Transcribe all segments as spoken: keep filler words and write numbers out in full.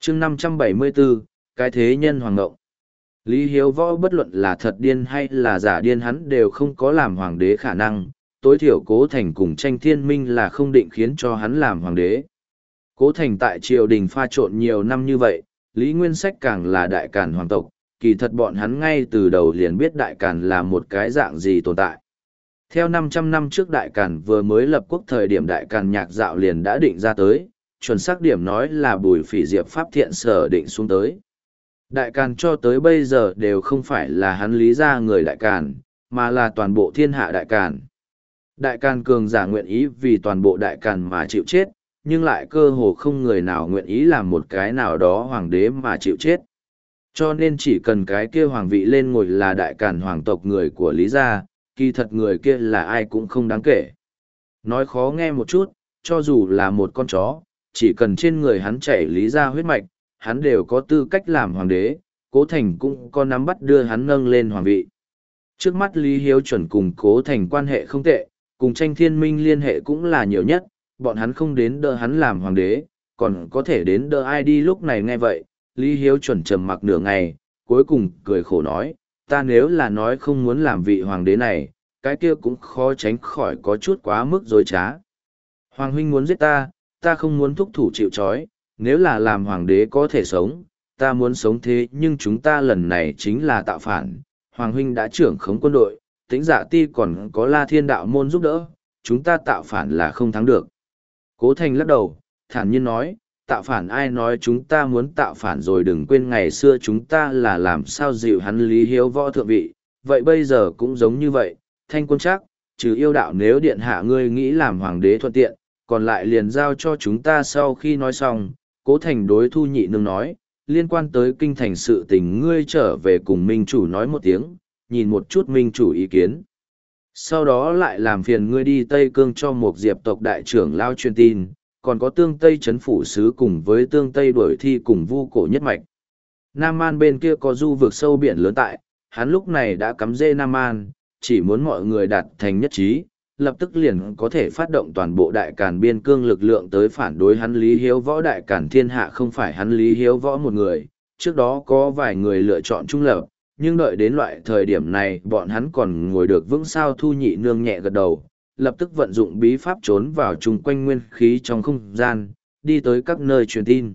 chương năm trăm bảy mươi bốn, cái thế nhân hoàng ngộng. Lý Hiếu Võ bất luận là thật điên hay là giả điên hắn đều không có làm hoàng đế khả năng, tối thiểu Cố Thành cùng Tranh Thiên Minh là không định khiến cho hắn làm hoàng đế. Cố Thành tại triều đình pha trộn nhiều năm như vậy, Lý Nguyên Sách càng là đại càn hoàng tộc, kỳ thật bọn hắn ngay từ đầu liền biết đại càn là một cái dạng gì tồn tại. Theo năm trăm năm trước đại càn vừa mới lập quốc thời điểm đại càn nhạc dạo liền đã định ra tới, chuẩn xác điểm nói là Bùi Phỉ Diệp Pháp Thiện sở định xuống tới. Đại càn cho tới bây giờ đều không phải là hắn Lý gia người đại càn, mà là toàn bộ thiên hạ đại càn. Đại càn cường giả nguyện ý vì toàn bộ đại càn mà chịu chết, nhưng lại cơ hồ không người nào nguyện ý làm một cái nào đó hoàng đế mà chịu chết. Cho nên chỉ cần cái kia hoàng vị lên ngồi là đại càn hoàng tộc người của Lý gia, kỳ thật người kia là ai cũng không đáng kể. Nói khó nghe một chút, cho dù là một con chó, chỉ cần trên người hắn chảy Lý gia huyết mạch, hắn đều có tư cách làm hoàng đế, Cố Thành cũng có nắm bắt đưa hắn nâng lên hoàng vị. Trước mắt Lý Hiếu Chuẩn cùng Cố Thành quan hệ không tệ, cùng Tranh Thiên Minh liên hệ cũng là nhiều nhất, bọn hắn không đến đỡ hắn làm hoàng đế, còn có thể đến đỡ ai đi. Lúc này nghe vậy, Lý Hiếu Chuẩn trầm mặc nửa ngày, cuối cùng cười khổ nói, ta nếu là nói không muốn làm vị hoàng đế này, cái kia cũng khó tránh khỏi có chút quá mức dối trá. Hoàng huynh muốn giết ta, ta không muốn thúc thủ chịu trói, nếu là làm hoàng đế có thể sống, ta muốn sống thế nhưng chúng ta lần này chính là tạo phản, hoàng huynh đã trưởng khống quân đội, Tĩnh Dạ Ti còn có La Thiên đạo môn giúp đỡ, chúng ta tạo phản là không thắng được. Cố Thành lắc đầu, thản nhiên nói, tạo phản ai nói chúng ta muốn tạo phản rồi, đừng quên ngày xưa chúng ta là làm sao dịu hắn Lý Hiếu Võ thượng vị, vậy bây giờ cũng giống như vậy, Thanh Quân Trác, trừ yêu đạo nếu điện hạ ngươi nghĩ làm hoàng đế thuận tiện, còn lại liền giao cho chúng ta. Sau khi nói xong, Cố Thành đối Thu Nhị Nương nói, liên quan tới kinh thành sự tình ngươi trở về cùng Minh Chủ nói một tiếng, nhìn một chút Minh Chủ ý kiến. Sau đó lại làm phiền ngươi đi Tây Cương cho một diệp tộc đại trưởng lao truyền tin, còn có tương Tây chấn phủ sứ cùng với tương Tây đuổi thi cùng vu cổ nhất mạch. Nam Man bên kia có du vực sâu biển lớn tại, hắn lúc này đã cắm rễ Nam Man, chỉ muốn mọi người đạt thành nhất trí, lập tức liền có thể phát động toàn bộ đại càn biên cương lực lượng tới phản đối hắn Lý Hiếu Võ. Đại càn thiên hạ không phải hắn Lý Hiếu Võ một người, trước đó có vài người lựa chọn trung lập, nhưng đợi đến loại thời điểm này bọn hắn còn ngồi được vững sao. Thu Nhị Nương nhẹ gật đầu, lập tức vận dụng bí pháp trốn vào chung quanh nguyên khí trong không gian, đi tới các nơi truyền tin.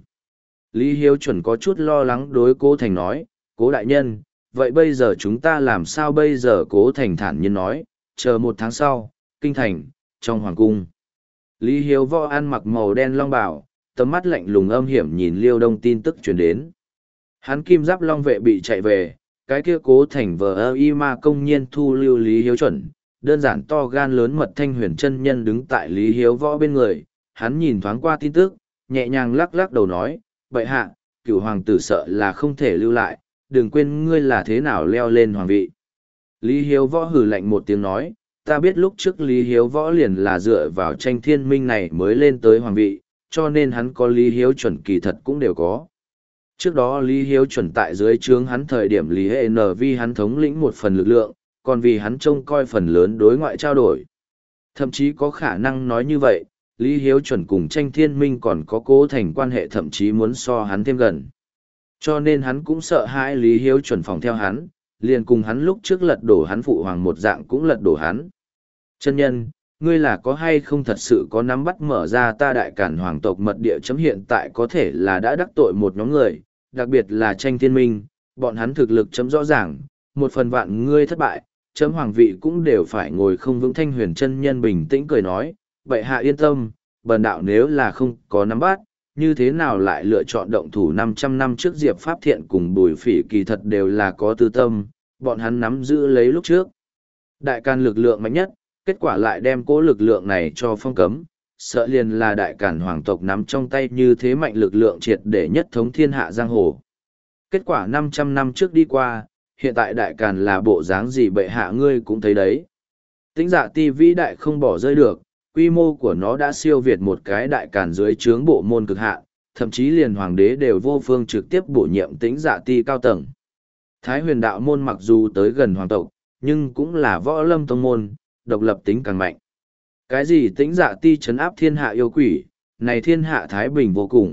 Lý Hiếu Chuẩn có chút lo lắng đối Cố Thành nói, Cố đại nhân, vậy bây giờ chúng ta làm sao bây giờ? Cố Thành thản nhiên nói, chờ một tháng sau, kinh thành, trong hoàng cung. Lý Hiếu Võ ăn mặc màu đen long bào, tầm mắt lạnh lùng âm hiểm nhìn Liêu Đông tin tức truyền đến. Hắn kim giáp long vệ bị chạy về, cái kia Cố Thành vờ ơ y ma công nhiên thu lưu Lý Hiếu Chuẩn, đơn giản to gan lớn mật Thanh Huyền chân nhân đứng tại Lý Hiếu Võ bên người, hắn nhìn thoáng qua tin tức, nhẹ nhàng lắc lắc đầu nói, bệ hạ, cửu hoàng tử sợ là không thể lưu lại, đừng quên ngươi là thế nào leo lên hoàng vị. Lý Hiếu Võ hừ lạnh một tiếng nói, ta biết lúc trước Lý Hiếu Võ liền là dựa vào Tranh Thiên Minh này mới lên tới hoàng vị, cho nên hắn có Lý Hiếu Chuẩn kỳ thật cũng đều có. Trước đó Lý Hiếu Chuẩn tại dưới trướng hắn thời điểm Lý Hệ N vì hắn thống lĩnh một phần lực lượng, còn vì hắn trông coi phần lớn đối ngoại trao đổi. Thậm chí có khả năng nói như vậy, Lý Hiếu Chuẩn cùng Tranh Thiên Minh còn có Cố Thành quan hệ thậm chí muốn so hắn thêm gần. Cho nên hắn cũng sợ hãi Lý Hiếu Chuẩn phòng theo hắn, liền cùng hắn lúc trước lật đổ hắn phụ hoàng một dạng cũng lật đổ hắn. Chân nhân, ngươi là có hay không thật sự có nắm bắt mở ra ta đại cản hoàng tộc mật địa chấm hiện tại có thể là đã đắc tội một nhóm người, đặc biệt là Tranh Thiên Minh, bọn hắn thực lực chấm rõ ràng, một phần vạn ngươi thất bại, chấm hoàng vị cũng đều phải ngồi không vững. Thanh Huyền chân nhân bình tĩnh cười nói, bệ hạ yên tâm, bần đạo nếu là không có nắm bắt, như thế nào lại lựa chọn động thủ? Năm trăm năm trước Diệp Pháp Thiện cùng Bùi Phỉ kỳ thật đều là có tư tâm, bọn hắn nắm giữ lấy lúc trước đại càn lực lượng mạnh nhất, kết quả lại đem cố lực lượng này cho phong cấm, sợ liền là đại càn hoàng tộc nắm trong tay như thế mạnh lực lượng triệt để nhất thống thiên hạ giang hồ. Kết quả năm trăm năm trước đi qua, hiện tại đại càn là bộ dáng gì bệ hạ ngươi cũng thấy đấy. Tĩnh Dạ Ti vĩ đại không bỏ rơi được, quy mô của nó đã siêu việt một cái đại càn dưới trướng bộ môn cực hạn, thậm chí liền hoàng đế đều vô phương trực tiếp bổ nhiệm Tĩnh Dạ Ti cao tầng. Thái Huyền đạo môn mặc dù tới gần hoàng tộc, nhưng cũng là võ lâm tông môn, độc lập tính càng mạnh. Cái gì Tĩnh Dạ Ti trấn áp thiên hạ yêu quỷ, này thiên hạ thái bình vô cùng,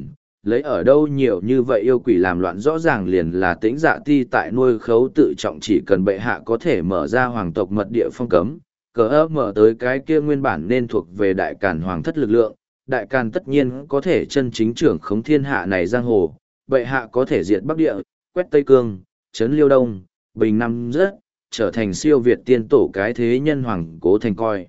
Lấy ở đâu nhiều như vậy yêu quỷ làm loạn, rõ ràng liền là Tĩnh Dạ Ti tại nuôi khấu tự trọng, chỉ cần bệ hạ có thể mở ra hoàng tộc mật địa phong cấm, cờ ơ mở tới cái kia nguyên bản nên thuộc về đại càn hoàng thất lực lượng, đại càn tất nhiên có thể chân chính trưởng khống thiên hạ này giang hồ, bệ hạ có thể diệt Bắc Địa, quét Tây Cương, trấn Liêu Đông, bình Nam rất, trở thành siêu việt tiên tổ cái thế nhân hoàng Cố Thành coi.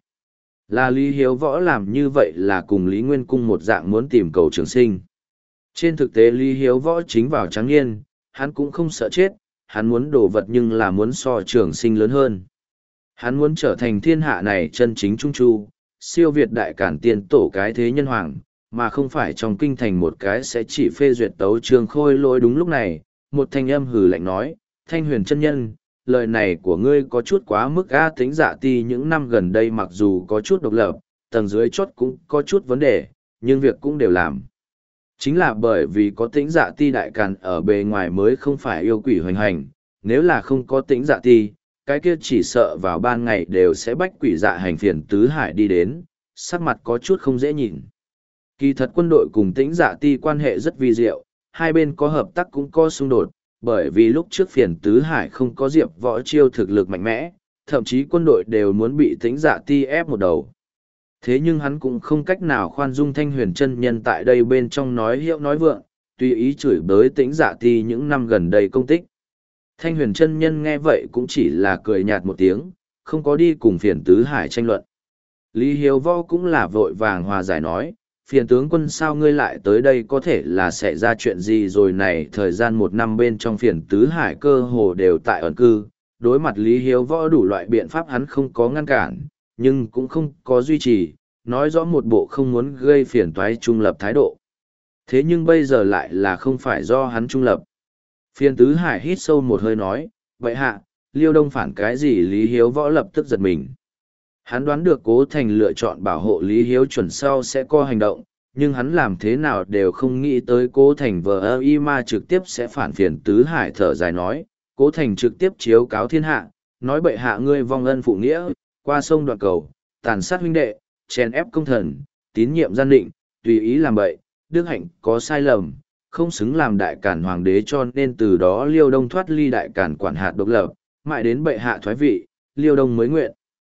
Là Lý Hiếu Võ làm như vậy là cùng Lý Nguyên Cung một dạng muốn tìm cầu trường sinh. Trên thực tế Lý Hiếu Võ chính vào trắng niên, hắn cũng không sợ chết, hắn muốn đổ vật nhưng là muốn so trường sinh lớn hơn. Hắn muốn trở thành thiên hạ này chân chính trung chu, siêu việt đại cản tiên tổ cái thế nhân hoàng, mà không phải trong kinh thành một cái sẽ chỉ phê duyệt tấu trường khôi lỗi. Đúng lúc này, một thanh âm hừ lạnh nói, Thanh Huyền chân nhân, lời này của ngươi có chút quá mức. A Tĩnh Dạ Ti những năm gần đây mặc dù có chút độc lập, tầng dưới chốt cũng có chút vấn đề, nhưng việc cũng đều làm. Chính là bởi vì có Tĩnh Dạ Ti đại càn ở bề ngoài mới không phải yêu quỷ hoành hành, nếu là không có Tĩnh Dạ Ti, cái kia chỉ sợ vào ban ngày đều sẽ bách quỷ dạ hành phiền tứ hải đi đến, sắc mặt có chút không dễ nhìn. Kỳ thật quân đội cùng Tĩnh Dạ Ti quan hệ rất vi diệu, hai bên có hợp tác cũng có xung đột, bởi vì lúc trước phiền tứ hải không có Diệp Võ Chiêu thực lực mạnh mẽ, thậm chí quân đội đều muốn bị Tĩnh Dạ Ti ép một đầu. Thế nhưng hắn cũng không cách nào khoan dung Thanh Huyền chân nhân tại đây bên trong nói hiệu nói vượng, tùy ý chửi bới Tĩnh Dạ Ti những năm gần đây công tích. Thanh Huyền chân nhân nghe vậy cũng chỉ là cười nhạt một tiếng, không có đi cùng phiền tứ hải tranh luận. Lý Hiếu Võ cũng là vội vàng hòa giải nói, phiền tướng quân sao ngươi lại tới đây, có thể là sẽ ra chuyện gì rồi này. Thời gian một năm bên trong phiền tứ hải cơ hồ đều tại ẩn cư, đối mặt Lý Hiếu Võ đủ loại biện pháp hắn không có ngăn cản, nhưng cũng không có duy trì, nói rõ một bộ không muốn gây phiền toái trung lập thái độ. Thế nhưng bây giờ lại là không phải do hắn trung lập. Phiền tứ hải hít sâu một hơi nói, vậy hạ, Liêu Đông phản cái gì? Lý Hiếu Võ lập tức giật mình. Hắn đoán được Cố Thành lựa chọn bảo hộ Lý Hiếu chuẩn sau sẽ có hành động, nhưng hắn làm thế nào đều không nghĩ tới Cố Thành vờ ơ y ma trực tiếp sẽ phản. Phiền tứ hải thở dài nói, Cố Thành trực tiếp chiếu cáo thiên hạ, nói bệ hạ ngươi vong ân phụ nghĩa, qua sông đoạn cầu, tàn sát huynh đệ, chèn ép công thần, tín nhiệm gian định, tùy ý làm bậy, đức hạnh có sai lầm, không xứng làm đại cản hoàng đế, cho nên từ đó Liêu Đông thoát ly đại cản quản hạt độc lập, mãi đến bệ hạ thoái vị, Liêu Đông mới nguyện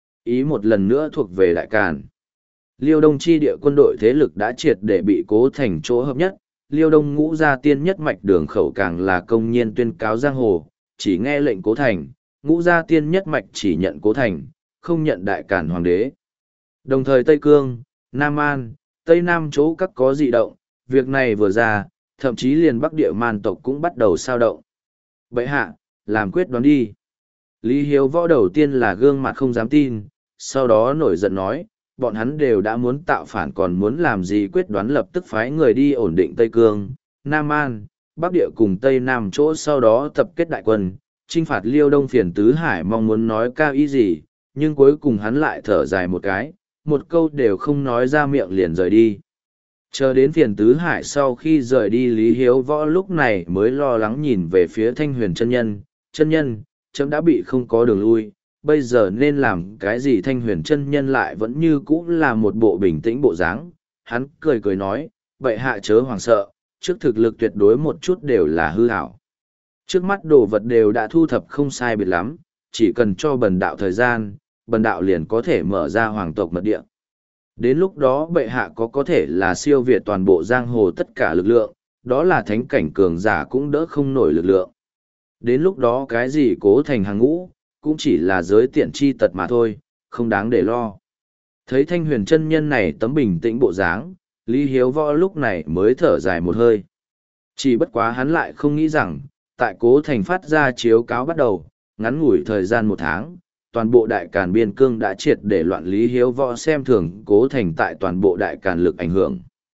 ý một lần nữa thuộc về đại càn. Liêu Đông chi địa quân đội thế lực đã triệt để bị Cố Thành chỗ hợp nhất, Liêu Đông ngũ gia tiên nhất mạch đường khẩu càng là công nhiên tuyên cáo giang hồ, chỉ nghe lệnh Cố Thành, ngũ gia tiên nhất mạch chỉ nhận Cố Thành, không nhận đại càn hoàng đế. Đồng thời Tây Cương, Nam An, Tây Nam chỗ các có dị động, việc này vừa ra, thậm chí liền Bắc Địa man tộc cũng bắt đầu sao động. Bệ hạ, làm quyết đoán đi. Lý Hiếu Võ đầu tiên là gương mặt không dám tin, sau đó nổi giận nói, bọn hắn đều đã muốn tạo phản còn muốn làm gì, quyết đoán lập tức phái người đi ổn định Tây Cương, Nam An, Bắc Địa cùng Tây Nam chỗ, sau đó tập kết đại quân, chinh phạt Liêu Đông. Phiền tứ hải mong muốn nói cao ý gì, nhưng cuối cùng hắn lại thở dài một cái, một câu đều không nói ra miệng liền rời đi. Chờ đến phiền tứ hải sau khi rời đi, Lý Hiếu Võ lúc này mới lo lắng nhìn về phía Thanh Huyền chân nhân, chân nhân, chấm đã bị không có đường lui, bây giờ nên làm cái gì? Thanh Huyền chân nhân lại vẫn như cũ là một bộ bình tĩnh bộ dáng, hắn cười cười nói, bệ hạ chớ hoảng sợ, trước thực lực tuyệt đối một chút đều là hư ảo. Trước mắt đồ vật đều đã thu thập không sai biệt lắm, chỉ cần cho bần đạo thời gian, bần đạo liền có thể mở ra hoàng tộc mật địa. Đến lúc đó bệ hạ có có thể là siêu việt toàn bộ giang hồ tất cả lực lượng, đó là thánh cảnh cường giả cũng đỡ không nổi lực lượng. Đến lúc đó cái gì Cố Thành hàng ngũ, cũng chỉ là giới tiện chi tật mà thôi, không đáng để lo. Thấy Thanh Huyền chân nhân này tấm bình tĩnh bộ dáng, Lý Hiếu Võ lúc này mới thở dài một hơi. Chỉ bất quá hắn lại không nghĩ rằng, tại Cố Thành phát ra chiếu cáo bắt đầu, ngắn ngủi thời gian một tháng, toàn bộ đại càn biên cương đã triệt để loạn. Lý Hiếu Võ xem thường Cố Thành tại toàn bộ đại càn lực ảnh hưởng.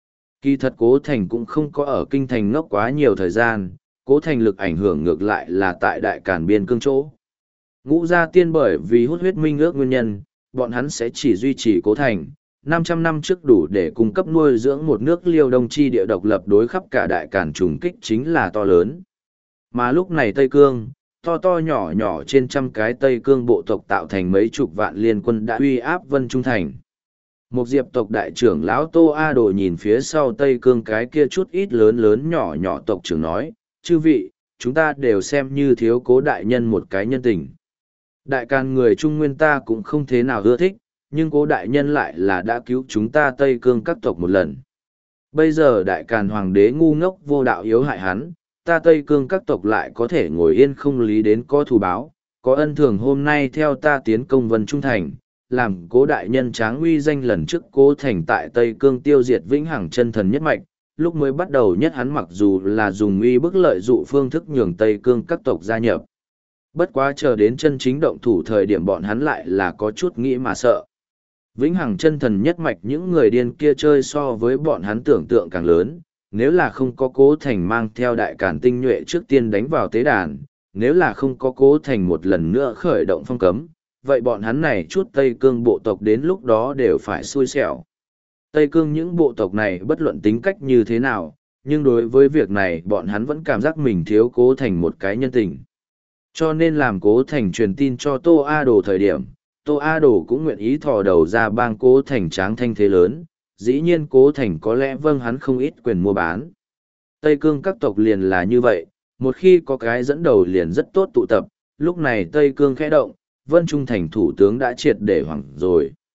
Kỳ thật Cố Thành cũng không có ở kinh thành ngốc quá nhiều thời gian, Cố Thành lực ảnh hưởng ngược lại là tại đại càn biên cương chỗ. Ngũ gia tiên bởi vì hút huyết minh ước nguyên nhân, bọn hắn sẽ chỉ duy trì Cố Thành, năm trăm năm trước đủ để cung cấp nuôi dưỡng một nước Liêu Đông chi địa độc lập, đối khắp cả đại càn trùng kích chính là to lớn. Mà lúc này Tây Cương, to to nhỏ nhỏ trên trăm cái Tây Cương bộ tộc tạo thành mấy chục vạn liên quân đã uy áp Vân Trung Thành. Một diệp tộc đại trưởng lão Tô A Đồ nhìn phía sau Tây Cương cái kia chút ít lớn lớn nhỏ nhỏ tộc trưởng nói, chư vị, chúng ta đều xem như thiếu cố đại nhân một cái nhân tình. Đại càn người Trung Nguyên ta cũng không thế nào ưa thích, nhưng cố đại nhân lại là đã cứu chúng ta Tây Cương các tộc một lần. Bây giờ đại càn hoàng đế ngu ngốc vô đạo yếu hại hắn, ta Tây Cương các tộc lại có thể ngồi yên không lý đến có thù báo, có ân thường hôm nay theo ta tiến công Vân Trung Thành, làm cố đại nhân tráng uy danh lần trước cố thành tại Tây Cương tiêu diệt vĩnh hằng chân thần nhất mạch, lúc mới bắt đầu nhất hắn mặc dù là dùng uy bức lợi dụ phương thức nhường Tây Cương các tộc gia nhập. Bất quá chờ đến chân chính động thủ thời điểm bọn hắn lại là có chút nghĩ mà sợ. Vĩnh hằng chân thần nhất mạch những người điên kia chơi so với bọn hắn tưởng tượng càng lớn, nếu là không có cố thành mang theo đại càn tinh nhuệ trước tiên đánh vào tế đàn, nếu là không có cố thành một lần nữa khởi động phong cấm, vậy bọn hắn này chút Tây Cương bộ tộc đến lúc đó đều phải xui xẻo. Tây Cương những bộ tộc này bất luận tính cách như thế nào, nhưng đối với việc này bọn hắn vẫn cảm giác mình thiếu cố thành một cái nhân tình. Cho nên làm cố thành truyền tin cho Tô A Đồ thời điểm, Tô A Đồ cũng nguyện ý thò đầu ra bang cố thành tráng thanh thế lớn, dĩ nhiên cố thành có lẽ vâng hắn không ít quyền mua bán. Tây Cương các tộc liền là như vậy, một khi có cái dẫn đầu liền rất tốt tụ tập, lúc này Tây Cương khẽ động, Vân Trung Thành thủ tướng đã triệt để hoảng rồi.